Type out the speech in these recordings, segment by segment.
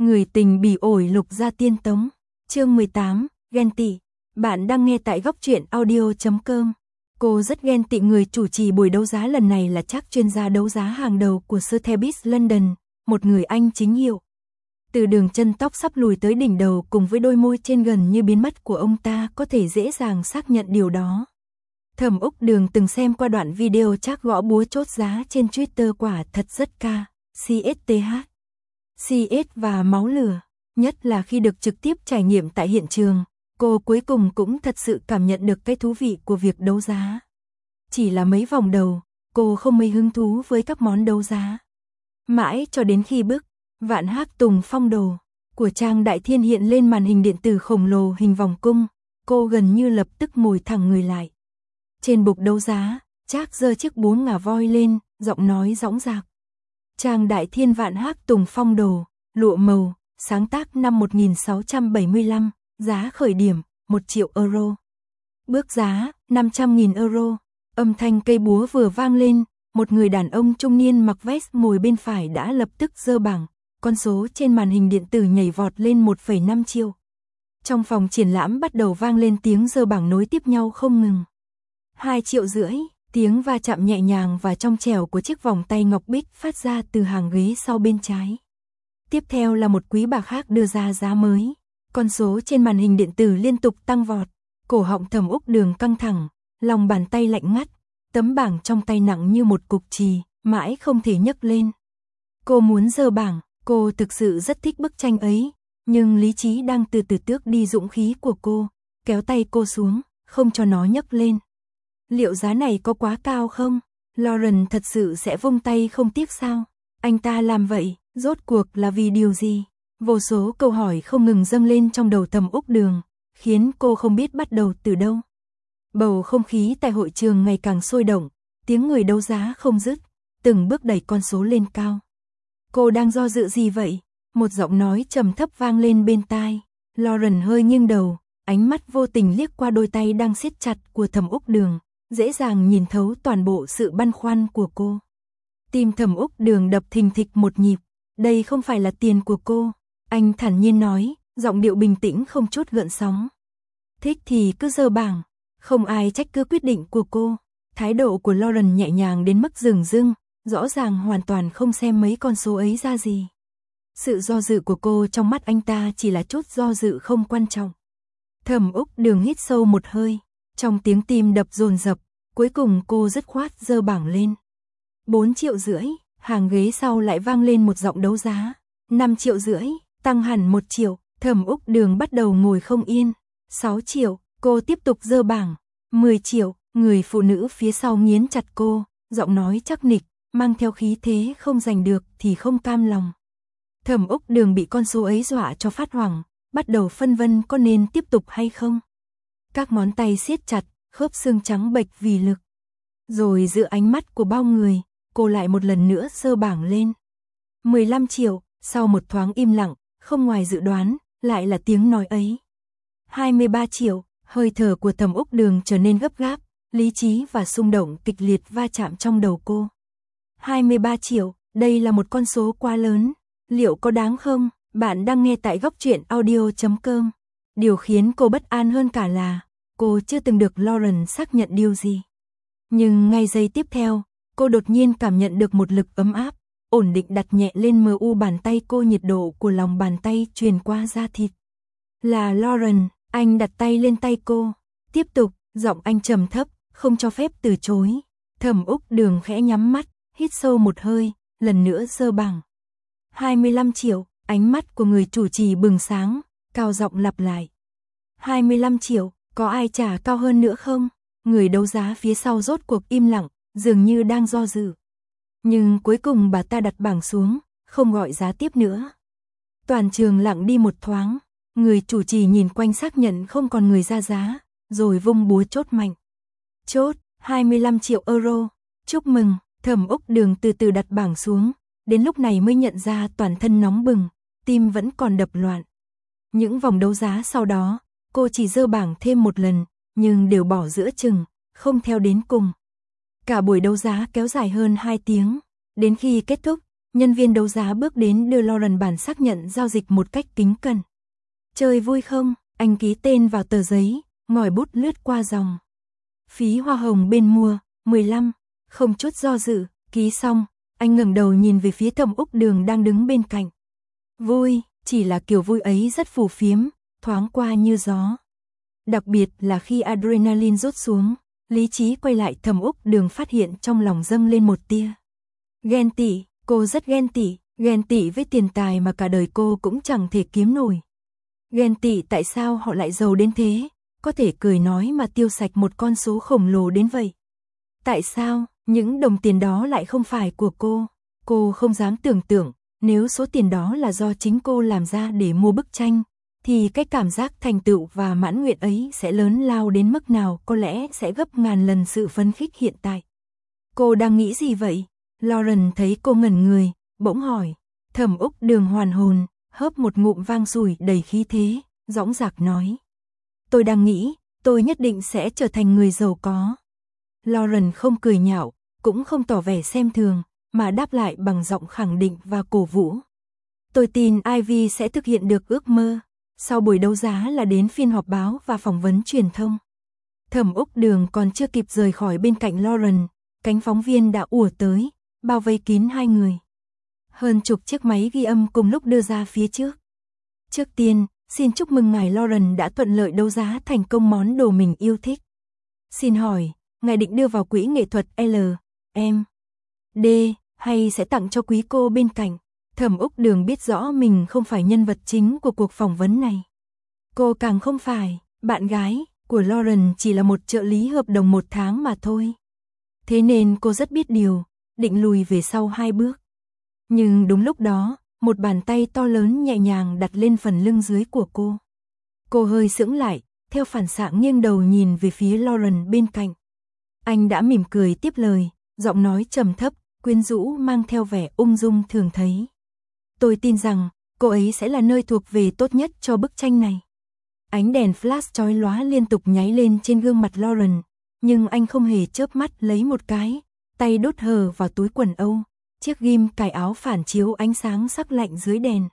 Người tình bỉ ổi Lục Gia Tiên Tống. Chương 18, ghen tị. Bạn đang nghe tại góc truyện audio.com. Cô rất ghen tị người chủ trì buổi đấu giá lần này là chắc chuyên gia đấu giá hàng đầu của Sotheby's London, một người Anh chính hiệu. Từ đường chân tóc sắp lùi tới đỉnh đầu cùng với đôi môi trên gần như biến mất của ông ta có thể dễ dàng xác nhận điều đó. Thẩm Úc Đường từng xem qua đoạn video chắc gõ búa chốt giá trên Twitter, quả thật rất CSTH. CS và máu lửa, nhất là khi được trực tiếp trải nghiệm tại hiện trường, cô cuối cùng cũng thật sự cảm nhận được cái thú vị của việc đấu giá. Chỉ là mấy vòng đầu, cô không mấy hứng thú với các món đấu giá. Mãi cho đến khi bức Vạn Hác Tùng Phong Đồ của Trang Đại Thiên hiện lên màn hình điện tử khổng lồ hình vòng cung, cô gần như lập tức ngồi thẳng người lại. Trên bục đấu giá, Trác giơ chiếc búa ngà voi lên, giọng nói dõng dạc. Trang Đại Thiên Vạn Hác Tùng Phong Đồ, lụa màu, sáng tác năm 1675, giá khởi điểm 1 triệu euro. Bước giá 500.000 euro. Âm thanh cây búa vừa vang lên, một người đàn ông trung niên mặc vest ngồi bên phải đã lập tức giơ bảng, con số trên màn hình điện tử nhảy vọt lên 1,5 triệu. Trong phòng triển lãm bắt đầu vang lên tiếng giơ bảng nối tiếp nhau không ngừng. 2,5 triệu. Tiếng va chạm nhẹ nhàng và trong trẻo của chiếc vòng tay ngọc bích phát ra từ hàng ghế sau bên trái. Tiếp theo là một quý bà khác đưa ra giá mới. Con số trên màn hình điện tử liên tục tăng vọt. Cổ họng Thẩm Úc Đường căng thẳng, lòng bàn tay lạnh ngắt, tấm bảng trong tay nặng như một cục chì, mãi không thể nhấc lên. Cô muốn giơ bảng, cô thực sự rất thích bức tranh ấy, nhưng lý trí đang từ từ tước đi dũng khí của cô, kéo tay cô xuống, không cho nó nhấc lên. Liệu giá này có quá cao không? Lauren thật sự sẽ vung tay không tiếc sao? Anh ta làm vậy, rốt cuộc là vì điều gì? Vô số câu hỏi không ngừng dâng lên trong đầu Thẩm Úc Đường, khiến cô không biết bắt đầu từ đâu. Bầu không khí tại hội trường ngày càng sôi động, tiếng người đấu giá không dứt, từng bước đẩy con số lên cao. Cô đang do dự gì vậy? Một giọng nói trầm thấp vang lên bên tai. Lauren hơi nghiêng đầu, ánh mắt vô tình liếc qua đôi tay đang siết chặt của Thẩm Úc Đường, dễ dàng nhìn thấu toàn bộ sự băn khoăn của cô. Tim Thẩm Úc Đường đập thình thịch một nhịp, đây không phải là tiền của cô, anh thản nhiên nói, giọng điệu bình tĩnh không chút gợn sóng. Thích thì cứ giơ bảng, không ai trách cứ quyết định của cô. Thái độ của Lauren nhẹ nhàng đến mức dửng dưng, rõ ràng hoàn toàn không xem mấy con số ấy ra gì. Sự do dự của cô trong mắt anh ta chỉ là chút do dự không quan trọng. Thẩm Úc Đường hít sâu một hơi, trong tiếng tim đập dồn dập, cuối cùng cô dứt khoát giơ bảng lên. 4,5 triệu. Hàng ghế sau lại vang lên một giọng đấu giá. 5,5 triệu, tăng hẳn 1 triệu. Thẩm Úc Đường bắt đầu ngồi không yên. 6 triệu, cô tiếp tục giơ bảng. 10 triệu, người phụ nữ phía sau nghiến chặt cô, giọng nói chắc nịch, mang theo khí thế không giành được thì không cam lòng. Thẩm Úc Đường bị con số ấy dọa cho phát hoảng, bắt đầu phân vân có nên tiếp tục hay không. Các ngón tay siết chặt, khớp xương trắng bệch vì lực. Rồi giữa ánh mắt của bao người, cô lại một lần nữa giơ bảng lên. 15 triệu, sau một thoáng im lặng, không ngoài dự đoán, lại là tiếng nói ấy. 23 triệu, hơi thở của Thẩm Úc Đường trở nên gấp gáp, lý trí và xung động kịch liệt va chạm trong đầu cô. 23 triệu, đây là một con số quá lớn, liệu có đáng không? Bạn đang nghe tại góc truyện audio.com. Điều khiến cô bất an hơn cả là cô chưa từng được Lauren xác nhận điều gì. Nhưng ngay giây tiếp theo, cô đột nhiên cảm nhận được một lực ấm áp, ổn định đặt nhẹ lên mu bàn tay cô, nhiệt độ của lòng bàn tay truyền qua da thịt. Là Lauren, anh đặt tay lên tay cô. Tiếp tục, giọng anh trầm thấp, không cho phép từ chối. Thẩm Úc Đường khẽ nhắm mắt, hít sâu một hơi, lần nữa giơ bảng. 25 triệu, ánh mắt của người chủ trì bừng sáng, cao giọng lặp lại. 25 triệu, có ai trả cao hơn nữa không? Người đấu giá phía sau rốt cuộc im lặng, dường như đang do dự. Nhưng cuối cùng bà ta đặt bảng xuống, không gọi giá tiếp nữa. Toàn trường lặng đi một thoáng, người chủ trì nhìn quanh xác nhận không còn người ra giá, rồi vung búa chốt mạnh. Chốt, 25 triệu euro. Chúc mừng. Thẩm Úc Đường từ từ đặt bảng xuống, đến lúc này mới nhận ra toàn thân nóng bừng, tim vẫn còn đập loạn. Những vòng đấu giá sau đó, cô chỉ giơ bảng thêm một lần, nhưng đều bỏ giữa chừng, không theo đến cùng. Cả buổi đấu giá kéo dài hơn 2 tiếng, đến khi kết thúc, Nhân viên đấu giá bước đến đưa Lauren bản xác nhận giao dịch một cách kính cẩn. Chơi vui không? Anh ký tên vào tờ giấy, ngòi bút lướt qua dòng. Phí hoa hồng bên mua, 15, không chút do dự, ký xong, anh ngẩng đầu nhìn về phía Thẩm Úc Đường đang đứng bên cạnh. Vui, chỉ là kiểu vui ấy rất phù phiếm, thoáng qua như gió. Đặc biệt là khi adrenaline rút xuống, lý trí quay lại, Thẩm Úc Đường phát hiện trong lòng dâng lên một tia ghen tị. Cô rất ghen tị với tiền tài mà cả đời cô cũng chẳng thể kiếm nổi. Ghen tị tại sao họ lại giàu đến thế, có thể cười nói mà tiêu sạch một con số khổng lồ đến vậy. Tại sao những đồng tiền đó lại không phải của cô không dám tưởng tượng, nếu số tiền đó là do chính cô làm ra để mua bức tranh, thì cái cảm giác thành tựu và mãn nguyện ấy sẽ lớn lao đến mức nào, có lẽ sẽ gấp ngàn lần sự phấn khích hiện tại. Cô đang nghĩ gì vậy? Lauren thấy cô ngẩn người, bỗng hỏi. Thẩm Úc Đường hoàn hồn, hớp một ngụm vang sủi đầy khí thế, dõng dạc nói. Tôi đang nghĩ, tôi nhất định sẽ trở thành người giàu có. Lauren không cười nhạo, cũng không tỏ vẻ xem thường, mà đáp lại bằng giọng khẳng định và cổ vũ. Tôi tin Ivy sẽ thực hiện được ước mơ. Sau buổi đấu giá là đến phiên họp báo và phỏng vấn truyền thông. Thẩm Úc Đường còn chưa kịp rời khỏi bên cạnh Lauren, cánh phóng viên đã ùa tới, bao vây kín hai người. Hơn chục chiếc máy ghi âm cùng lúc đưa ra phía trước. Trước tiên, xin chúc mừng ngài Lauren đã thuận lợi đấu giá thành công món đồ mình yêu thích. Xin hỏi, ngài định đưa vào quỹ nghệ thuật L, M, D hay sẽ tặng cho quý cô bên cạnh? Thẩm Úc Đường biết rõ mình không phải nhân vật chính của cuộc phỏng vấn này. Cô càng không phải, bạn gái của Lauren chỉ là một trợ lý hợp đồng 1 tháng mà thôi. Thế nên cô rất biết điều, định lùi về sau 2 bước. Nhưng đúng lúc đó, một bàn tay to lớn nhẹ nhàng đặt lên phần lưng dưới của cô. Cô hơi sững lại, theo phản xạ nghiêng đầu nhìn về phía Lauren bên cạnh. Anh đã mỉm cười tiếp lời, giọng nói trầm thấp, quyến rũ mang theo vẻ ung dung thường thấy. Tôi tin rằng, cô ấy sẽ là nơi thuộc về tốt nhất cho bức tranh này. Ánh đèn flash chói lóa liên tục nháy lên trên gương mặt Lauren, nhưng anh không hề chớp mắt lấy một cái, tay đút hờ vào túi quần âu, chiếc ghim cài áo phản chiếu ánh sáng sắc lạnh dưới đèn.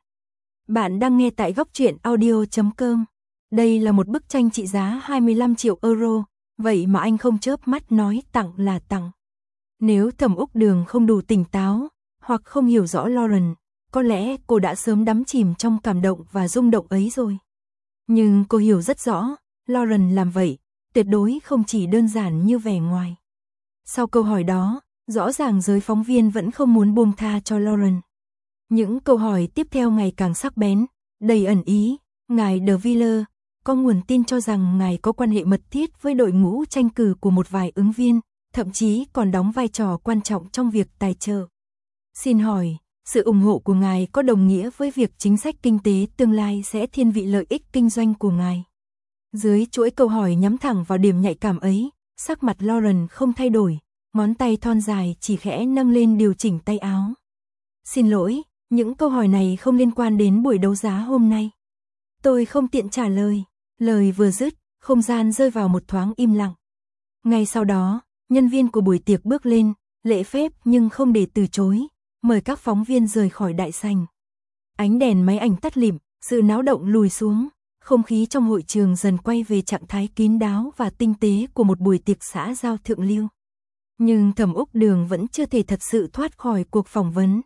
Bạn đang nghe tại góc truyện audio.com. Đây là một bức tranh trị giá 25 triệu euro, vậy mà anh không chớp mắt nói tặng là tặng. Nếu Thẩm Úc Đường không đủ tỉnh táo, hoặc không hiểu rõ Lauren, có lẽ cô đã sớm đắm chìm trong cảm động và rung động ấy rồi. Nhưng cô hiểu rất rõ, Lauren làm vậy, tuyệt đối không chỉ đơn giản như vẻ ngoài. Sau câu hỏi đó, rõ ràng giới phóng viên vẫn không muốn buông tha cho Lauren. Những câu hỏi tiếp theo ngày càng sắc bén, đầy ẩn ý. Ngài De Villers, có nguồn tin cho rằng ngài có quan hệ mật thiết với đội ngũ tranh cử của một vài ứng viên, thậm chí còn đóng vai trò quan trọng trong việc tài trợ. Xin hỏi, sự ủng hộ của ngài có đồng nghĩa với việc chính sách kinh tế tương lai sẽ thiên vị lợi ích kinh doanh của ngài? Dưới chuỗi câu hỏi nhắm thẳng vào điểm nhạy cảm ấy, sắc mặt Lauren không thay đổi, ngón tay thon dài chỉ khẽ nâng lên điều chỉnh tay áo. Xin lỗi, những câu hỏi này không liên quan đến buổi đấu giá hôm nay. Tôi không tiện trả lời. Lời vừa dứt, không gian rơi vào một thoáng im lặng. Ngay sau đó, nhân viên của buổi tiệc bước lên, lễ phép nhưng không để từ chối, mời các phóng viên rời khỏi đại sảnh. Ánh đèn máy ảnh tắt lịm, sự náo động lùi xuống, không khí trong hội trường dần quay về trạng thái kín đáo và tinh tế của một buổi tiệc xã giao thượng lưu. Nhưng Thẩm Úc Đường vẫn chưa thể thật sự thoát khỏi cuộc phỏng vấn.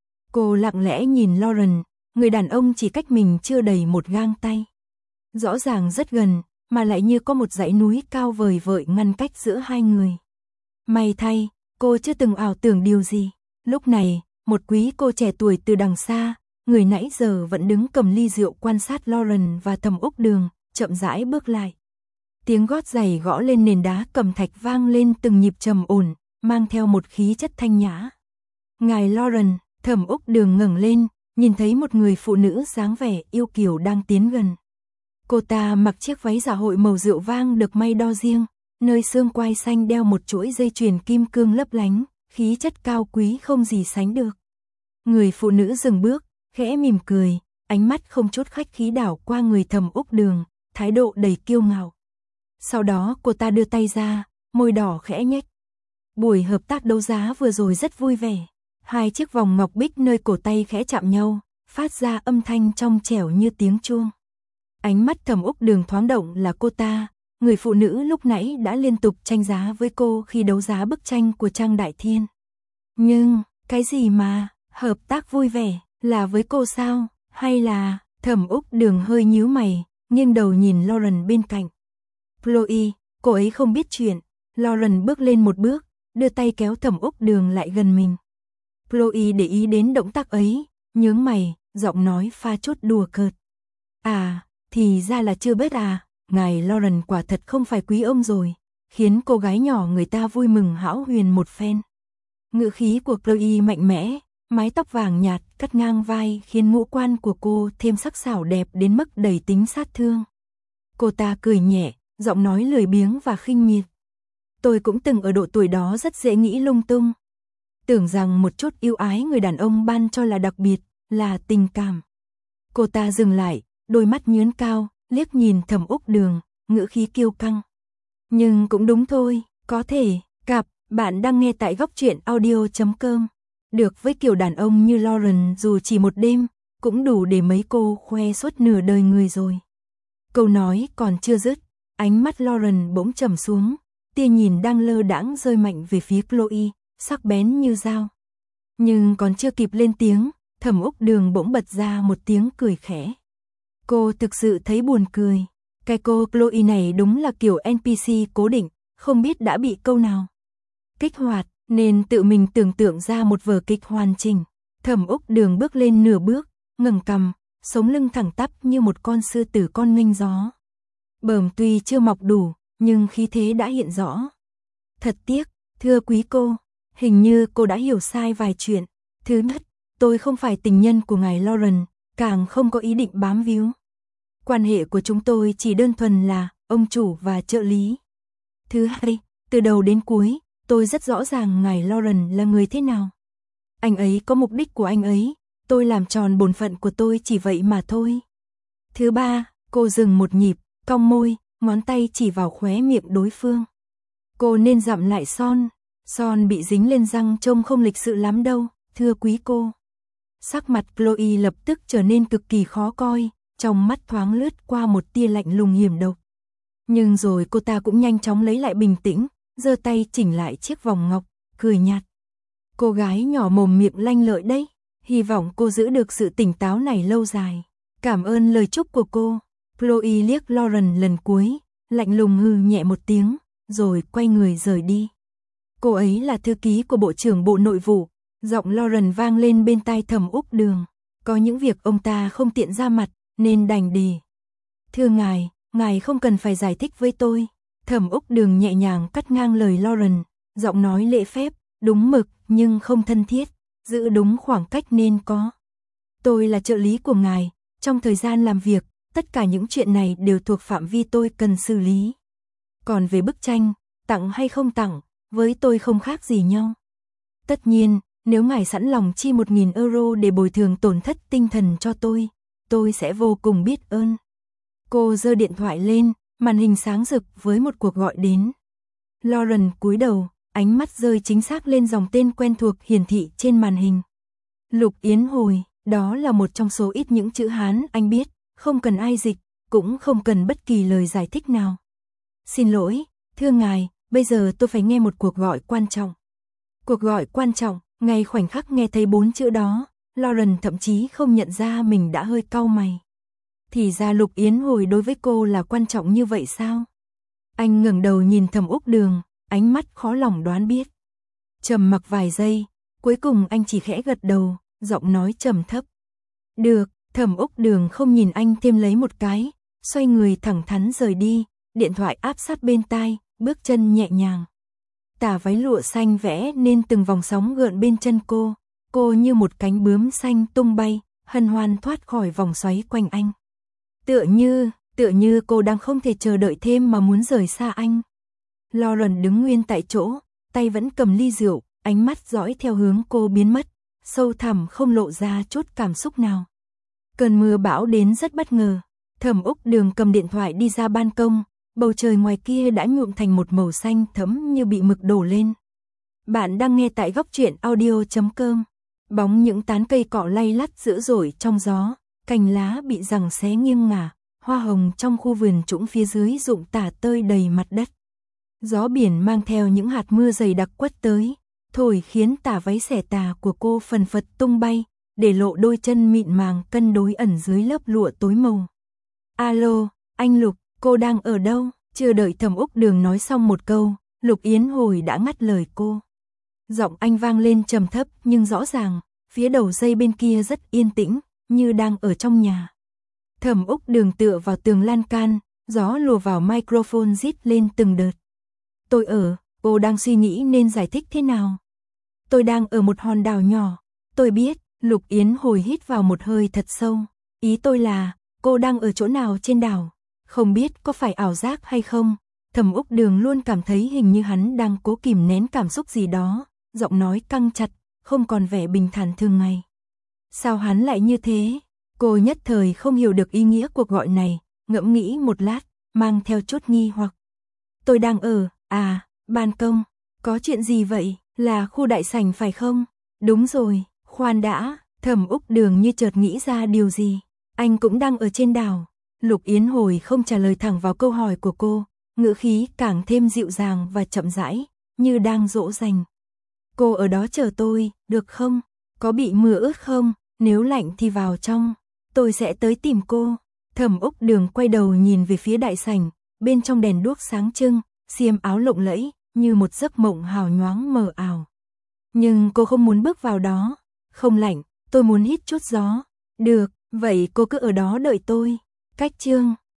Cô lặng lẽ nhìn Lauren, người đàn ông chỉ cách mình chưa đầy một gang tay. Rõ ràng rất gần, mà lại như có một dãy núi cao vời vợi ngăn cách giữa hai người. May thay, cô chưa từng ảo tưởng điều gì. Lúc này, một quý cô trẻ tuổi từ đằng xa, người nãy giờ vẫn đứng cầm ly rượu quan sát Lauren và Thẩm Úc Đường, chậm rãi bước lại. Tiếng gót giày gõ lên nền đá cẩm thạch vang lên từng nhịp trầm ổn, mang theo một khí chất thanh nhã. Ngài Lauren, Thẩm Úc Đường ngẩng lên, nhìn thấy một người phụ nữ dáng vẻ yêu kiều đang tiến gần. Cô ta mặc chiếc váy dạ hội màu rượu vang được may đo riêng, nơi xương quai xanh đeo một chuỗi dây chuyền kim cương lấp lánh, khí chất cao quý không gì sánh được. Người phụ nữ dừng bước, khẽ mỉm cười, ánh mắt không chút khách khí đảo qua người Thẩm Úc Đường, thái độ đầy kiêu ngạo. Sau đó cô ta đưa tay ra, môi đỏ khẽ nhếch. Buổi hợp tác đấu giá vừa rồi rất vui vẻ. Hai chiếc vòng ngọc bích nơi cổ tay khẽ chạm nhau, phát ra âm thanh trong trẻo như tiếng chuông. Ánh mắt Thẩm Úc Đường thoáng động là cô ta, người phụ nữ lúc nãy đã liên tục tranh giá với cô khi đấu giá bức tranh của Trang Đại Thiên. Nhưng, cái gì mà, hợp tác vui vẻ, là với cô sao, hay là, Thẩm Úc Đường hơi nhíu mày, nghiêng đầu nhìn Lauren bên cạnh. Chloe, cô ấy không biết chuyện. Lauren bước lên một bước, đưa tay kéo Thẩm Úc Đường lại gần mình. Chloe để ý đến động tác ấy, nhướng mày, giọng nói pha chút đùa cợt. À, thì ra là chưa biết à, ngài Lauren quả thật không phải quý ông rồi, khiến cô gái nhỏ người ta vui mừng hão huyền một phen. Ngữ khí của Chloe mạnh mẽ, mái tóc vàng nhạt cắt ngang vai khiến ngũ quan của cô thêm sắc sảo đẹp đến mức đầy tính sát thương. Cô ta cười nhẹ, giọng nói lười biếng và khinh miệt. Tôi cũng từng ở độ tuổi đó rất dễ nghĩ lung tung. Tưởng rằng một chút yêu ái người đàn ông ban cho là đặc biệt, là tình cảm. Cô ta dừng lại, đôi mắt nhướn cao, liếc nhìn Thẩm Úc Đường, ngữ khí kiêu căng. Nhưng cũng đúng thôi, có thể, bạn đang nghe tại góc truyện audio.com. Được với kiểu đàn ông như Lauren dù chỉ một đêm, cũng đủ để mấy cô khoe suốt nửa đời người rồi. Câu nói còn chưa dứt, ánh mắt Lauren bỗng trầm xuống, tia nhìn đang lơ đãng rơi mạnh về phía Chloe, sắc bén như dao. Nhưng còn chưa kịp lên tiếng, Thẩm Úc Đường bỗng bật ra một tiếng cười khẽ. Cô thực sự thấy buồn cười. Cái cô Chloe này đúng là kiểu NPC cố định, không biết đã bị câu nào kích hoạt, nên tự mình tưởng tượng ra một vở kịch hoàn chỉnh. Thẩm Úc Đường bước lên nửa bước, ngẩng cằm, sống lưng thẳng tắp như một con sư tử con nghênh gió. Bờm tuy chưa mọc đủ, nhưng khí thế đã hiện rõ. Thật tiếc, thưa quý cô, hình như cô đã hiểu sai vài chuyện. Thứ nhất, tôi không phải tình nhân của ngài Lauren, càng không có ý định bám víu. Quan hệ của chúng tôi chỉ đơn thuần là ông chủ và trợ lý. Thứ hai, từ đầu đến cuối, tôi rất rõ ràng ngài Lauren là người thế nào. Anh ấy có mục đích của anh ấy, tôi làm tròn bổn phận của tôi chỉ vậy mà thôi. Thứ ba, cô dừng một nhịp, cong môi, ngón tay chỉ vào khóe miệng đối phương. Cô nên dặm lại son bị dính lên răng trông không lịch sự lắm đâu, thưa quý cô. Sắc mặt Chloe lập tức trở nên cực kỳ khó coi, trong mắt thoáng lướt qua một tia lạnh lùng hiểm độc. Nhưng rồi cô ta cũng nhanh chóng lấy lại bình tĩnh, giơ tay chỉnh lại chiếc vòng ngọc, cười nhạt. Cô gái nhỏ mồm miệng lanh lợi đấy, hy vọng cô giữ được sự tỉnh táo này lâu dài. Cảm ơn lời chúc của cô. Chloe liếc Lauren lần cuối, lạnh lùng hừ nhẹ một tiếng, rồi quay người rời đi. Cô ấy là thư ký của Bộ trưởng Bộ Nội vụ, giọng Lauren vang lên bên tai Thẩm Úc Đường. Có những việc ông ta không tiện ra mặt, nên đành đi. Thưa ngài không cần phải giải thích với tôi. Thẩm Úc Đường nhẹ nhàng cắt ngang lời Lauren, giọng nói lễ phép, đúng mực nhưng không thân thiết, giữ đúng khoảng cách nên có. Tôi là trợ lý của ngài, trong thời gian làm việc, tất cả những chuyện này đều thuộc phạm vi tôi cần xử lý. Còn về bức tranh, tặng hay không tặng, với tôi không khác gì nhau. Tất nhiên, nếu ngài sẵn lòng chi 1.000 euro để bồi thường tổn thất tinh thần cho tôi sẽ vô cùng biết ơn. Cô giơ điện thoại lên, màn hình sáng rực với một cuộc gọi đến. Lauren cúi đầu, ánh mắt rơi chính xác lên dòng tên quen thuộc hiển thị trên màn hình. Lục Yến Hồi, đó là một trong số ít những chữ Hán anh biết, không cần ai dịch, cũng không cần bất kỳ lời giải thích nào. Xin lỗi, thưa ngài, bây giờ tôi phải nghe một cuộc gọi quan trọng. Cuộc gọi quan trọng, ngay khoảnh khắc nghe thấy 4 chữ đó, Lauren thậm chí không nhận ra mình đã hơi cau mày. Thì ra Lục Yến Hồi đối với cô là quan trọng như vậy sao? Anh ngẩng đầu nhìn Thẩm Úc Đường, ánh mắt khó lòng đoán biết. Trầm mặc vài giây, cuối cùng anh chỉ khẽ gật đầu, giọng nói trầm thấp. Được, Thẩm Úc Đường không nhìn anh thêm lấy một cái, xoay người thẳng thắn rời đi, điện thoại áp sát bên tai, bước chân nhẹ nhàng. Tà váy lụa xanh vẽ nên từng vòng sóng gợn bên chân cô như một cánh bướm xanh tung bay, hân hoan thoát khỏi vòng xoáy quanh anh. Tựa như cô đang không thể chờ đợi thêm mà muốn rời xa anh. Lauren đứng nguyên tại chỗ, tay vẫn cầm ly rượu, ánh mắt dõi theo hướng cô biến mất, sâu thẳm không lộ ra chút cảm xúc nào. Cơn mưa bão đến rất bất ngờ, Thẩm Úc Đường cầm điện thoại đi ra ban công, bầu trời ngoài kia đã nhuộm thành một màu xanh thẫm như bị mực đổ lên. Bạn đang nghe tại góc truyện audio.com. Bóng những tán cây cọ lay lắt dữ dội trong gió, cành lá bị giằng xé nghiêng ngả, hoa hồng trong khu vườn trũng phía dưới rụng tả tơi đầy mặt đất. Gió biển mang theo những hạt mưa dày đặc quất tới, thổi khiến tả váy xẻ tà của cô phần phật tung bay, để lộ đôi chân mịn màng cân đối ẩn dưới lớp lụa tối màu. Alo, anh Lục, cô đang ở đâu? Chưa đợi Thẩm Úc Đường nói xong một câu, Lục Yến Hồi đã ngắt lời cô. Giọng anh vang lên trầm thấp nhưng rõ ràng, phía đầu dây bên kia rất yên tĩnh, như đang ở trong nhà. Thẩm Úc Đường tựa vào tường lan can, gió lùa vào microphone rít lên từng đợt. Cô đang suy nghĩ nên giải thích thế nào? Tôi đang ở một hòn đảo nhỏ, tôi biết. Lục Yến Hồi hít vào một hơi thật sâu. Ý tôi là, cô đang ở chỗ nào trên đảo? Không biết có phải ảo giác hay không? Thẩm Úc Đường luôn cảm thấy hình như hắn đang cố kìm nén cảm xúc gì đó, giọng nói căng chặt, không còn vẻ bình thản thường ngày. Sao hắn lại như thế? Cô nhất thời không hiểu được ý nghĩa cuộc gọi này, ngẫm nghĩ một lát, mang theo chút nghi hoặc. Tôi đang ở, ban công, có chuyện gì vậy? Là khu đại sảnh phải không? Đúng rồi, khoan đã, Thẩm Úc Đường như chợt nghĩ ra điều gì. Anh cũng đang ở trên đảo. Lục Yến Hồi không trả lời thẳng vào câu hỏi của cô, ngữ khí càng thêm dịu dàng và chậm rãi, như đang dỗ dành. Cô ở đó chờ tôi, được không? Có bị mưa ướt không? Nếu lạnh thì vào trong, tôi sẽ tới tìm cô. Thẩm Úc Đường quay đầu nhìn về phía đại sảnh, bên trong đèn đuốc sáng trưng, xiêm áo lộng lẫy, như một giấc mộng hào nhoáng mờ ảo. Nhưng cô không muốn bước vào đó. Không lạnh, tôi muốn hít chút gió. Được, vậy cô cứ ở đó đợi tôi. Cách chương